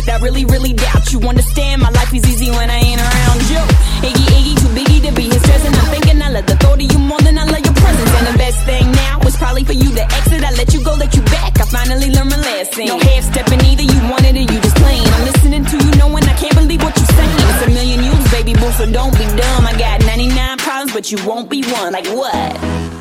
but I really, really doubt you understand. My life is easy when I ain't around you. Iggy, Iggy, too biggie to be his stressing. I'm thinking I love the thought of you more than I love your presence. And the best thing now is probably for you to exit. I let you go, let you back. I finally learned my lesson. No half stepping either, you wanted it, you just playing. I'm listening to you knowing I can't believe what you're saying. It's a million yous, baby boo, so don't be dumb. I got 99 problems, but you won't be one. Like what?